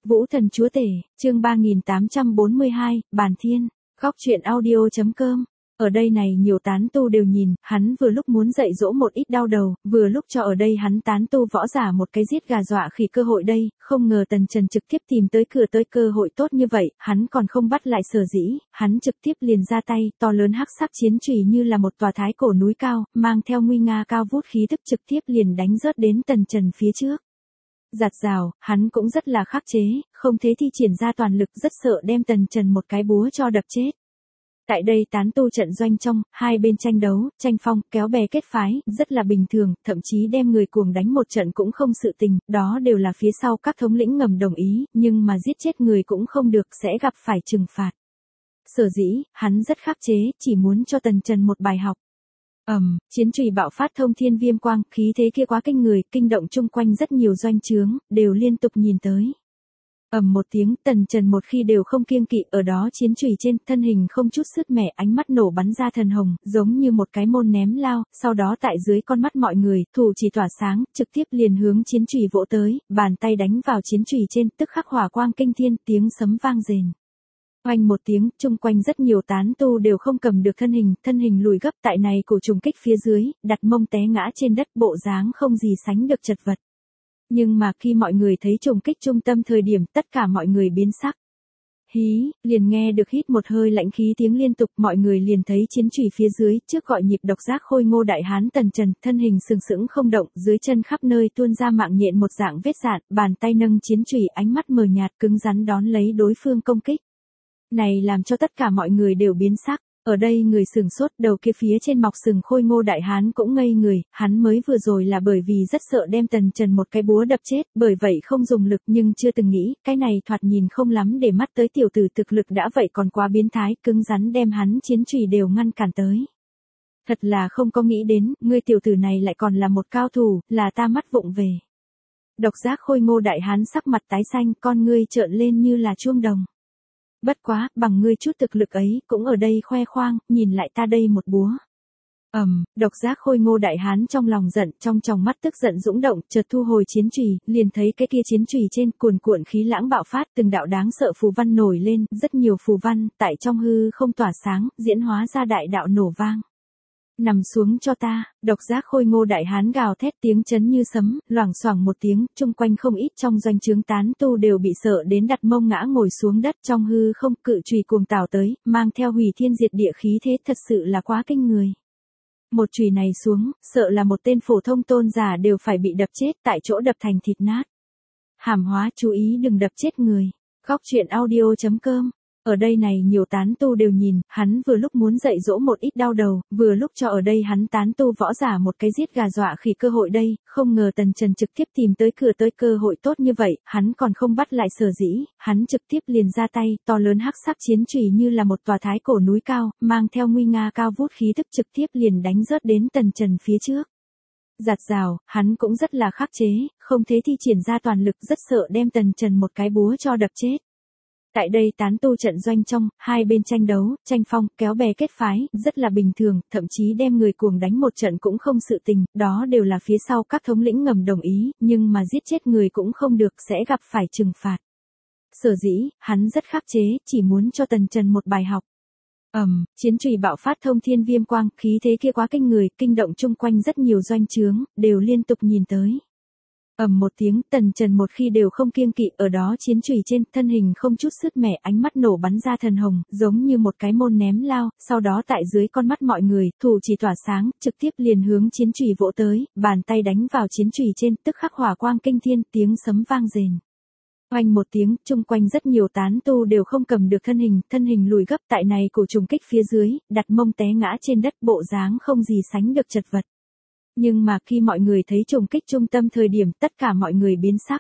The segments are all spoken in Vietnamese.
Vũ Thần Chúa Tể, chương 3842, Bàn Thiên, Góc truyện audio.com. Ở đây này nhiều tán tu đều nhìn, hắn vừa lúc muốn dạy dỗ một ít đau đầu, vừa lúc cho ở đây hắn tán tu võ giả một cái giết gà dọa khỉ cơ hội đây, không ngờ Tần Trần trực tiếp tìm tới cửa tới cơ hội tốt như vậy, hắn còn không bắt lại sở dĩ, hắn trực tiếp liền ra tay, to lớn hắc sắc chiến chùy như là một tòa thái cổ núi cao, mang theo nguy nga cao vút khí tức trực tiếp liền đánh rớt đến Tần Trần phía trước. Giạt rào, hắn cũng rất là khắc chế, không thế thi triển ra toàn lực rất sợ đem Tần Trần một cái búa cho đập chết. Tại đây tán tu trận doanh trong, hai bên tranh đấu, tranh phong, kéo bè kết phái, rất là bình thường, thậm chí đem người cuồng đánh một trận cũng không sự tình, đó đều là phía sau các thống lĩnh ngầm đồng ý, nhưng mà giết chết người cũng không được sẽ gặp phải trừng phạt. Sở dĩ, hắn rất khắc chế, chỉ muốn cho Tần Trần một bài học. Chiến chùy bạo phát thông thiên viêm quang, khí thế kia quá kinh người, kinh động chung quanh rất nhiều doanh trướng, đều liên tục nhìn tới. Một tiếng, Tần Trần một khi đều không kiêng kỵ, ở đó chiến chùy trên, thân hình không chút sứt mẻ, ánh mắt nổ bắn ra thần hồng, giống như một cái môn ném lao, sau đó tại dưới con mắt mọi người, thủ chỉ tỏa sáng, trực tiếp liền hướng chiến chùy vỗ tới, bàn tay đánh vào chiến chùy trên, tức khắc hỏa quang kinh thiên, tiếng sấm vang rền. Oanh một tiếng, chung quanh rất nhiều tán tu đều không cầm được thân hình lùi gấp tại này cổ trùng kích phía dưới, đặt mông té ngã trên đất, bộ dáng không gì sánh được chật vật. Nhưng mà khi mọi người thấy trùng kích trung tâm thời điểm, tất cả mọi người biến sắc. Hí, liền nghe được hít một hơi lạnh khí tiếng liên tục, mọi người liền thấy chiến chùy phía dưới, trước gọi nhịp độc giác khôi ngô đại hán Tần Trần, thân hình sừng sững không động, dưới chân khắp nơi tuôn ra mạng nhện một dạng vết dạn, bàn tay nâng chiến chùy, ánh mắt mờ nhạt cứng rắn đón lấy đối phương công kích. Này làm cho tất cả mọi người đều biến sắc, ở đây người sừng sốt, đầu kia phía trên mọc sừng khôi ngô đại hán cũng ngây người, hắn mới vừa rồi là bởi vì rất sợ đem Tần Trần một cái búa đập chết, bởi vậy không dùng lực nhưng chưa từng nghĩ, cái này thoạt nhìn không lắm để mắt tới tiểu tử thực lực đã vậy còn quá biến thái, cứng rắn đem hắn chiến chùy đều ngăn cản tới. Thật là không có nghĩ đến, ngươi tiểu tử này lại còn là một cao thủ, là ta mắt vụng về. Độc giác khôi ngô đại hán sắc mặt tái xanh, con ngươi trợn lên như là chuông đồng. Bất quá, bằng ngươi chút thực lực ấy, cũng ở đây khoe khoang, nhìn lại ta đây một búa. Độc giác khôi ngô đại hán trong lòng giận, trong tròng mắt tức giận dũng động, chợt thu hồi chiến chùy, liền thấy cái kia chiến chùy trên cuồn cuộn khí lãng bạo phát, từng đạo đáng sợ phù văn nổi lên, rất nhiều phù văn, tại trong hư không tỏa sáng, diễn hóa ra đại đạo nổ vang. Nằm xuống cho ta, độc giác khôi ngô đại hán gào thét tiếng chấn như sấm, loảng xoảng một tiếng, chung quanh không ít trong doanh trướng tán tu đều bị sợ đến đặt mông ngã ngồi xuống đất trong hư không, cự chùy cuồng tào tới, mang theo hủy thiên diệt địa khí thế thật sự là quá kinh người. Một chùy này xuống, sợ là một tên phổ thông tôn giả đều phải bị đập chết tại chỗ đập thành thịt nát. Hàm hóa chú ý đừng đập chết người. Góc truyện audio.com. Ở đây này nhiều tán tu đều nhìn, hắn vừa lúc muốn dạy dỗ một ít đau đầu, vừa lúc cho ở đây hắn tán tu võ giả một cái giết gà dọa khỉ cơ hội đây, không ngờ Tần Trần trực tiếp tìm tới cửa tới cơ hội tốt như vậy, hắn còn không bắt lại sở dĩ, hắn trực tiếp liền ra tay, to lớn hắc sắc chiến chùy như là một tòa thái cổ núi cao, mang theo nguy nga cao vút khí tức trực tiếp liền đánh rớt đến Tần Trần phía trước. Giạt rào, hắn cũng rất là khắc chế, không thế thi triển ra toàn lực rất sợ đem Tần Trần một cái búa cho đập chết. Tại đây tán tu trận doanh trong, hai bên tranh đấu, tranh phong, kéo bè kết phái, rất là bình thường, thậm chí đem người cuồng đánh một trận cũng không sự tình, đó đều là phía sau các thống lĩnh ngầm đồng ý, nhưng mà giết chết người cũng không được sẽ gặp phải trừng phạt. Sở dĩ, hắn rất khắc chế, chỉ muốn cho Tần Trần một bài học. Chiến chùy bạo phát thông thiên viêm quang, khí thế kia quá kinh người, kinh động chung quanh rất nhiều doanh trướng, đều liên tục nhìn tới. Một tiếng, Tần Trần một khi đều không kiêng kỵ, ở đó chiến chùy trên, thân hình không chút sứt mẻ, ánh mắt nổ bắn ra thần hồng, giống như một cái môn ném lao, sau đó tại dưới con mắt mọi người, thủ chỉ tỏa sáng, trực tiếp liền hướng chiến chùy vỗ tới, bàn tay đánh vào chiến chùy trên, tức khắc hỏa quang kinh thiên, tiếng sấm vang rền. Oanh một tiếng, chung quanh rất nhiều tán tu đều không cầm được thân hình lùi gấp tại này cổ trùng kích phía dưới, đặt mông té ngã trên đất, bộ dáng không gì sánh được chật vật. Nhưng mà khi mọi người thấy trùng kích trung tâm thời điểm, tất cả mọi người biến sắc.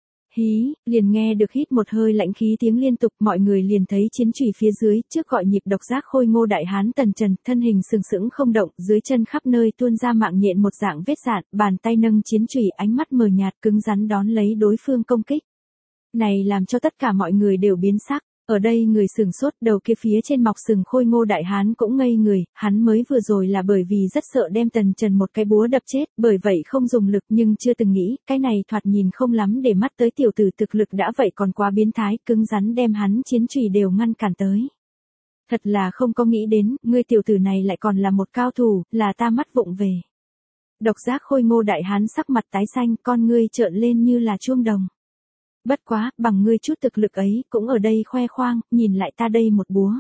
Hí, liền nghe được hít một hơi lạnh khí tiếng liên tục, mọi người liền thấy chiến chùy phía dưới, trước gọi nhịp độc giác khôi ngô đại hán Tần Trần, thân hình sừng sững không động, dưới chân khắp nơi tuôn ra mạng nhện một dạng vết dạn, bàn tay nâng chiến chùy, ánh mắt mờ nhạt cứng rắn đón lấy đối phương công kích. Này làm cho tất cả mọi người đều biến sắc. Ở đây người sừng sốt, đầu kia phía trên mọc sừng Khôi Ngô đại hán cũng ngây người, hắn mới vừa rồi là bởi vì rất sợ đem Tần Trần một cái búa đập chết, bởi vậy không dùng lực, nhưng chưa từng nghĩ, cái này thoạt nhìn không lắm để mắt tới tiểu tử thực lực đã vậy còn quá biến thái, cứng rắn đem hắn chiến chùy đều ngăn cản tới. Thật là không có nghĩ đến, ngươi tiểu tử này lại còn là một cao thủ, là ta mắt vụng về. Độc giác Khôi Ngô đại hán sắc mặt tái xanh, con ngươi trợn lên như là chuông đồng. Bất quá, bằng ngươi chút thực lực ấy, cũng ở đây khoe khoang, nhìn lại ta đây một búa.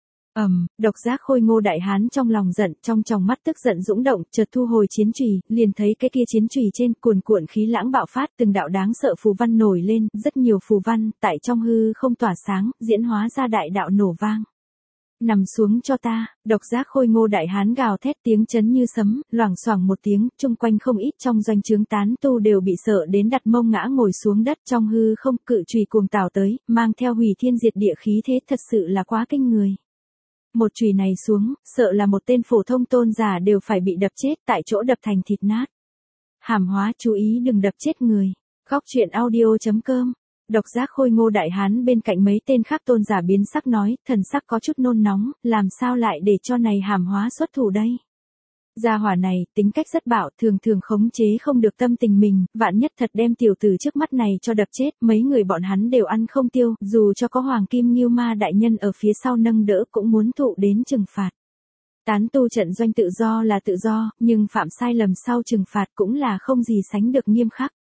Độc giác Khôi Ngô đại hán trong lòng giận, trong tròng mắt tức giận dũng động, chợt thu hồi chiến chùy, liền thấy cái kia chiến chùy trên cuồn cuộn khí lãng bạo phát, từng đạo đáng sợ phù văn nổi lên, rất nhiều phù văn, tại trong hư không tỏa sáng, diễn hóa ra đại đạo nổ vang. Nằm xuống cho ta, độc giác Khôi Ngô đại hán gào thét tiếng chấn như sấm, loảng xoảng một tiếng, chung quanh không ít trong doanh trướng tán tu đều bị sợ đến đặt mông ngã ngồi xuống đất, trong hư không cự chùy cuồng tào tới, mang theo hủy thiên diệt địa khí thế, thật sự là quá kinh người. Một chùy này xuống, sợ là một tên phổ thông tôn giả đều phải bị đập chết, tại chỗ đập thành thịt nát. Hàm hóa chú ý đừng đập chết người. Góc truyện audio.com. Độc giác Khôi Ngô đại hán bên cạnh mấy tên khác tôn giả biến sắc nói, thần sắc có chút nôn nóng, làm sao lại để cho này hàm hóa xuất thủ đây? Gia hỏa này, tính cách rất bạo, thường thường khống chế không được tâm tình mình, vạn nhất thật đem tiểu tử trước mắt này cho đập chết, mấy người bọn hắn đều ăn không tiêu, dù cho có Hoàng Kim Ngưu Ma đại nhân ở phía sau nâng đỡ cũng muốn thụ đến trừng phạt. Tán tu trận doanh tự do là tự do, nhưng phạm sai lầm sau trừng phạt cũng là không gì sánh được nghiêm khắc.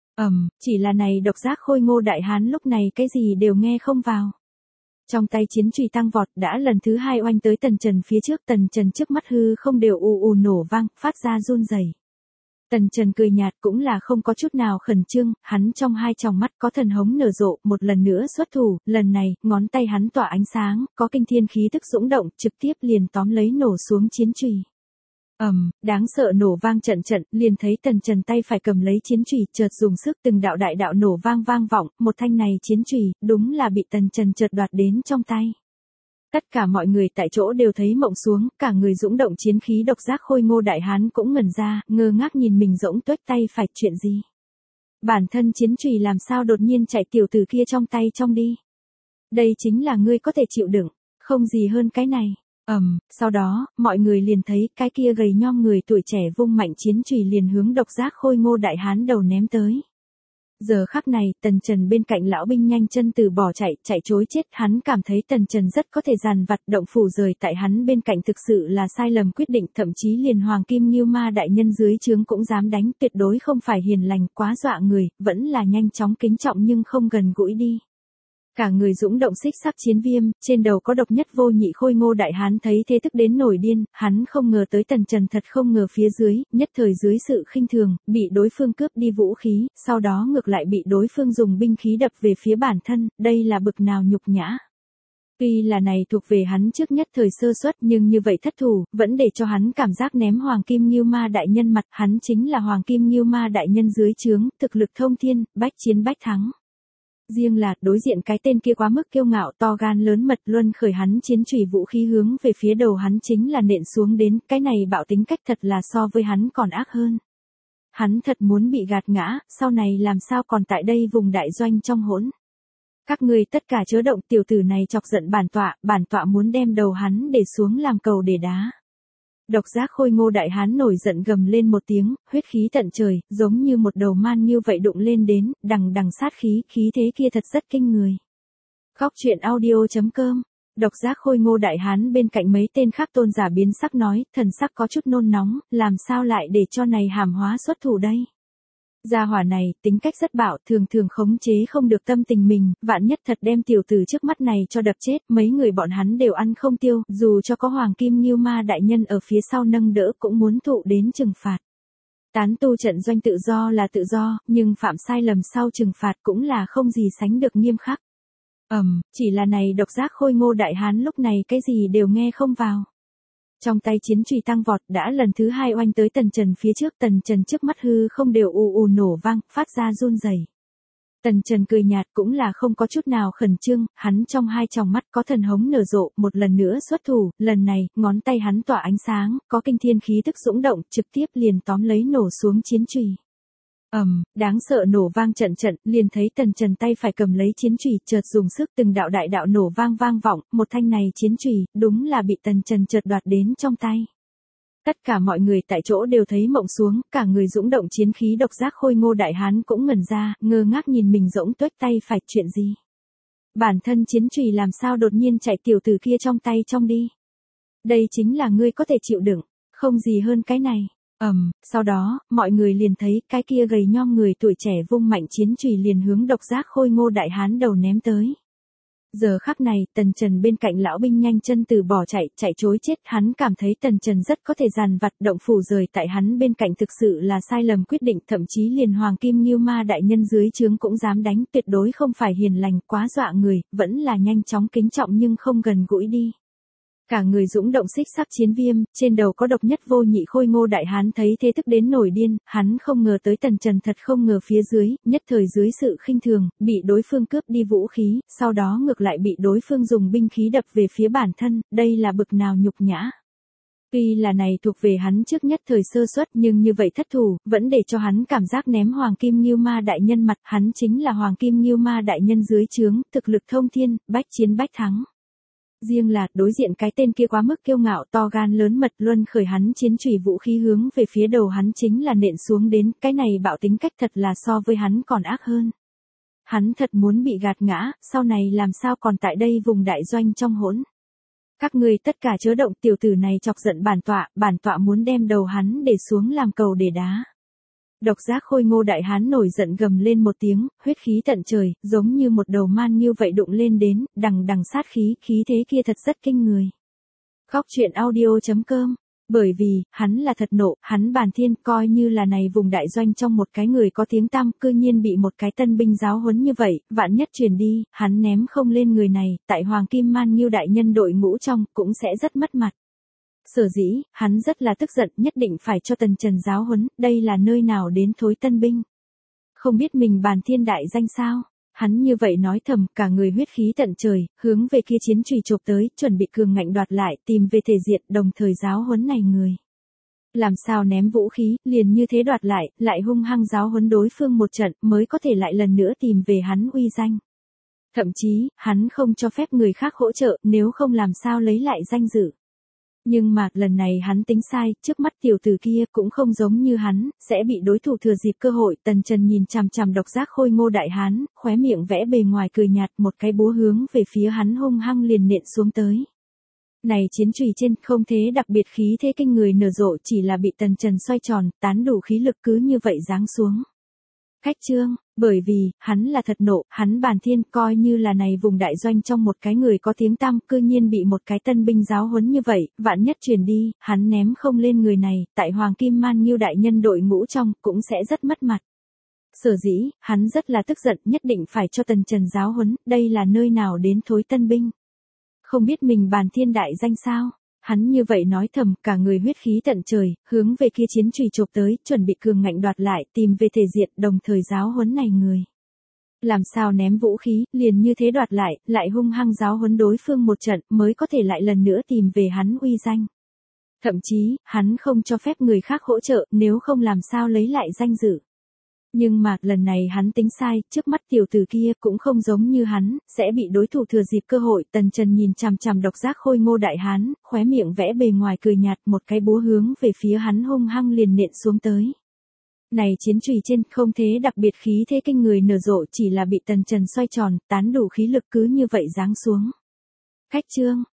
Chỉ là này độc giác Khôi Ngô đại hán lúc này cái gì đều nghe không vào. Trong tay chiến chùy tăng vọt đã lần thứ hai oanh tới Tần Trần phía trước, Tần Trần trước mắt hư không đều ù ù nổ vang, phát ra run rẩy. Tần Trần cười nhạt cũng là không có chút nào khẩn trương, hắn trong hai tròng mắt có thần hống nở rộ, một lần nữa xuất thủ, lần này, ngón tay hắn tỏa ánh sáng, có kinh thiên khí tức dũng động, trực tiếp liền tóm lấy nổ xuống chiến chùy. Đáng sợ nổ vang trận trận, liền thấy Tần Trần tay phải cầm lấy chiến chùy, chợt dùng sức từng đạo đại đạo nổ vang vang vọng, một thanh này chiến chùy, đúng là bị Tần Trần chợt đoạt đến trong tay. Tất cả mọi người tại chỗ đều thấy mộng xuống, cả người dũng động chiến khí độc giác Khôi Ngô đại hán cũng ngẩn ra, ngơ ngác nhìn mình rỗng tuếch tay phải, chuyện gì? Bản thân chiến chùy làm sao đột nhiên chạy tiểu tử kia trong tay trong đi? Đây chính là ngươi có thể chịu đựng, không gì hơn cái này. Sau đó, mọi người liền thấy cái kia gầy nhom người tuổi trẻ vung mạnh chiến chùy liền hướng độc giác Khôi Ngô đại hán đầu ném tới. Giờ khắc này, Tần Trần bên cạnh lão binh nhanh chân từ bỏ chạy chối chết, hắn cảm thấy Tần Trần rất có thể dàn vặt, động phủ rời tại hắn bên cạnh thực sự là sai lầm quyết định, thậm chí liền Hoàng Kim Ngưu Ma đại nhân dưới trướng cũng dám đánh, tuyệt đối không phải hiền lành, quá dọa người, vẫn là nhanh chóng kính trọng nhưng không gần gũi đi. Cả người dũng động xích sắc chiến viêm, trên đầu có độc nhất vô nhị Khôi Ngô đại hán thấy thế tức đến nổi điên, hắn không ngờ tới Tần Trần thật không ngờ phía dưới, nhất thời dưới sự khinh thường, bị đối phương cướp đi vũ khí, sau đó ngược lại bị đối phương dùng binh khí đập về phía bản thân, đây là bực nào nhục nhã. Tuy là này thuộc về hắn trước nhất thời sơ suất, nhưng như vậy thất thủ, vẫn để cho hắn cảm giác ném Hoàng Kim Ngưu Ma đại nhân mặt, hắn chính là Hoàng Kim Ngưu Ma đại nhân dưới trướng, thực lực thông thiên, bách chiến bách thắng. Riêng là, đối diện cái tên kia quá mức kiêu ngạo to gan lớn mật, luân khởi hắn chiến chùy vũ khí hướng về phía đầu hắn chính là nện xuống đến, cái này bạo tính cách thật là so với hắn còn ác hơn. Hắn thật muốn bị gạt ngã, sau này làm sao còn tại đây vùng đại doanh trong hỗn. Các ngươi tất cả chớ động, tiểu tử này chọc giận bản tọa muốn đem đầu hắn để xuống làm cầu để đá. Độc giác Khôi Ngô đại hán nổi giận gầm lên một tiếng, huyết khí tận trời, giống như một đầu man như vậy đụng lên đến, đằng đằng sát khí, khí thế kia thật rất kinh người. Góc truyện audio.com. Độc giác Khôi Ngô đại hán bên cạnh mấy tên khác tôn giả biến sắc nói, thần sắc có chút nôn nóng, làm sao lại để cho này hàm hóa xuất thủ đây? Gia hỏa này, tính cách rất bạo, thường thường khống chế không được tâm tình mình, vạn nhất thật đem tiểu tử trước mắt này cho đập chết, mấy người bọn hắn đều ăn không tiêu, dù cho có Hoàng Kim Ngưu Ma đại nhân ở phía sau nâng đỡ cũng muốn thụ đến trừng phạt. Tán tu trận doanh tự do là tự do, nhưng phạm sai lầm sau trừng phạt cũng là không gì sánh được nghiêm khắc. Chỉ là này độc giác Khôi Ngô đại hán lúc này cái gì đều nghe không vào. Trong tay chiến chùy tăng vọt đã lần thứ hai oanh tới Tần Trần phía trước, Tần Trần trước mắt hư không đều ù ù nổ vang, phát ra run rẩy. Tần Trần cười nhạt cũng là không có chút nào khẩn trương, hắn trong hai tròng mắt có thần hống nở rộ, một lần nữa xuất thủ, lần này, ngón tay hắn tỏa ánh sáng, có kinh thiên khí tức dũng động, trực tiếp liền tóm lấy nổ xuống chiến chùy. Đáng sợ nổ vang trận trận, liền thấy Tần Trần tay phải cầm lấy chiến chùy, chợt dùng sức từng đạo đại đạo nổ vang vang vọng, một thanh này chiến chùy, đúng là bị Tần Trần chợt đoạt đến trong tay. Tất cả mọi người tại chỗ đều thấy mộng xuống, cả người dũng động chiến khí độc giác Khôi Ngô đại hán cũng ngẩn ra, ngơ ngác nhìn mình rỗng tuếch tay phải, chuyện gì? Bản thân chiến chùy làm sao đột nhiên chạy tiểu tử kia trong tay trong đi? Đây chính là ngươi có thể chịu đựng, không gì hơn cái này. Sau đó, mọi người liền thấy cái kia gầy nhom người tuổi trẻ vung mạnh chiến chùy liền hướng độc giác Khôi Ngô đại hán đầu ném tới. Giờ khắc này, Tần Trần bên cạnh lão binh nhanh chân từ bỏ chạy trối chết, hắn cảm thấy Tần Trần rất có thể dàn vặt, động phủ rời tại hắn bên cạnh thực sự là sai lầm quyết định, thậm chí liền Hoàng Kim Ngưu Ma đại nhân dưới trướng cũng dám đánh, tuyệt đối không phải hiền lành, quá dọa người, vẫn là nhanh chóng kính trọng nhưng không gần gũi đi. Cả người dũng động xích sắc chiến viêm, trên đầu có độc nhất vô nhị Khôi Ngô đại hán thấy thế tức đến nổi điên, hắn không ngờ tới Tần Trần thật không ngờ phía dưới, nhất thời dưới sự khinh thường, bị đối phương cướp đi vũ khí, sau đó ngược lại bị đối phương dùng binh khí đập về phía bản thân, đây là bực nào nhục nhã. Tuy là này thuộc về hắn trước nhất thời sơ suất nhưng như vậy thất thủ, vẫn để cho hắn cảm giác ném Hoàng Kim Ngưu Ma đại nhân mặt, hắn chính là Hoàng Kim Ngưu Ma đại nhân dưới trướng, thực lực thông thiên, bách chiến bách thắng. Riêng là, đối diện cái tên kia quá mức kiêu ngạo to gan lớn mật luân khởi hắn chiến chùy vũ khí hướng về phía đầu hắn chính là nện xuống đến, cái này bạo tính cách thật là so với hắn còn ác hơn. Hắn thật muốn bị gạt ngã, sau này làm sao còn tại đây vùng đại doanh trong hỗn. Các ngươi tất cả chớ động, tiểu tử này chọc giận bản tọa muốn đem đầu hắn để xuống làm cầu để đá. Độc giác Khôi Ngô đại hán nổi giận gầm lên một tiếng, huyết khí tận trời, giống như một đầu man như vậy đụng lên đến, đằng đằng sát khí, khí thế kia thật rất kinh người. Khóc chuyện audio.com. Bởi vì, hắn là thật nộ, hắn Bàn Thiên coi như là này vùng đại doanh trong một cái người có tiếng tăm, cư nhiên bị một cái tân binh giáo huấn như vậy, vạn nhất truyền đi, hắn ném không lên người này, tại Hoàng Kim Man Ngưu đại nhân đội ngũ trong, cũng sẽ rất mất mặt. Sở dĩ, hắn rất là tức giận, nhất định phải cho Tần Trần giáo huấn, đây là nơi nào đến thối tân binh. Không biết mình Bàn Thiên đại danh sao? Hắn như vậy nói thầm, cả người huyết khí tận trời, hướng về kia chiến chùy chộp tới, chuẩn bị cường ngạnh đoạt lại, tìm về thể diện, đồng thời giáo huấn này người. Làm sao ném vũ khí, liền như thế đoạt lại hung hăng giáo huấn đối phương một trận, mới có thể lại lần nữa tìm về hắn uy danh. Thậm chí, hắn không cho phép người khác hỗ trợ, nếu không làm sao lấy lại danh dự. Nhưng mà, lần này hắn tính sai, trước mắt tiểu tử kia cũng không giống như hắn, sẽ bị đối thủ thừa dịp cơ hội. Tần Trần nhìn chằm chằm độc giác Khôi Ngô đại hán, khóe miệng vẽ bề ngoài cười nhạt, một cái búa hướng về phía hắn hung hăng liền nện xuống tới. Này chiến chùy trên, không thế đặc biệt khí thế kinh người nở rộ, chỉ là bị Tần Trần xoay tròn, tán đủ khí lực cứ như vậy giáng xuống. Cách chương, bởi vì, hắn là thật nộ, hắn Bàn Thiên coi như là này vùng đại doanh trong một cái người có tiếng tăm, cư nhiên bị một cái tân binh giáo huấn như vậy, vạn nhất truyền đi, hắn ném không lên người này, tại Hoàng Kim Man Ngưu đại nhân đội ngũ trong, cũng sẽ rất mất mặt. Sở dĩ, hắn rất là tức giận, nhất định phải cho Tần Trần giáo huấn, đây là nơi nào đến thối tân binh. Không biết mình Bàn Thiên đại danh sao? Hắn như vậy nói thầm, cả người huyết khí tận trời, hướng về kia chiến chùy chộp tới, chuẩn bị cường ngạnh đoạt lại, tìm về thể diện, đồng thời giáo huấn này người. Làm sao ném vũ khí, liền như thế đoạt lại hung hăng giáo huấn đối phương một trận, mới có thể lại lần nữa tìm về hắn uy danh. Thậm chí, hắn không cho phép người khác hỗ trợ, nếu không làm sao lấy lại danh dự. Nhưng mà, lần này hắn tính sai, trước mắt tiểu tử kia cũng không giống như hắn, sẽ bị đối thủ thừa dịp cơ hội. Tần Trần nhìn chằm chằm độc giác Khôi Ngô đại hán, khóe miệng vẽ bề ngoài cười nhạt, một cái búa hướng về phía hắn hung hăng liền nện xuống tới. Này chiến chùy trên, không thế đặc biệt khí thế kinh người nở rộ, chỉ là bị Tần Trần xoay tròn, tán đủ khí lực cứ như vậy giáng xuống. Cách chương,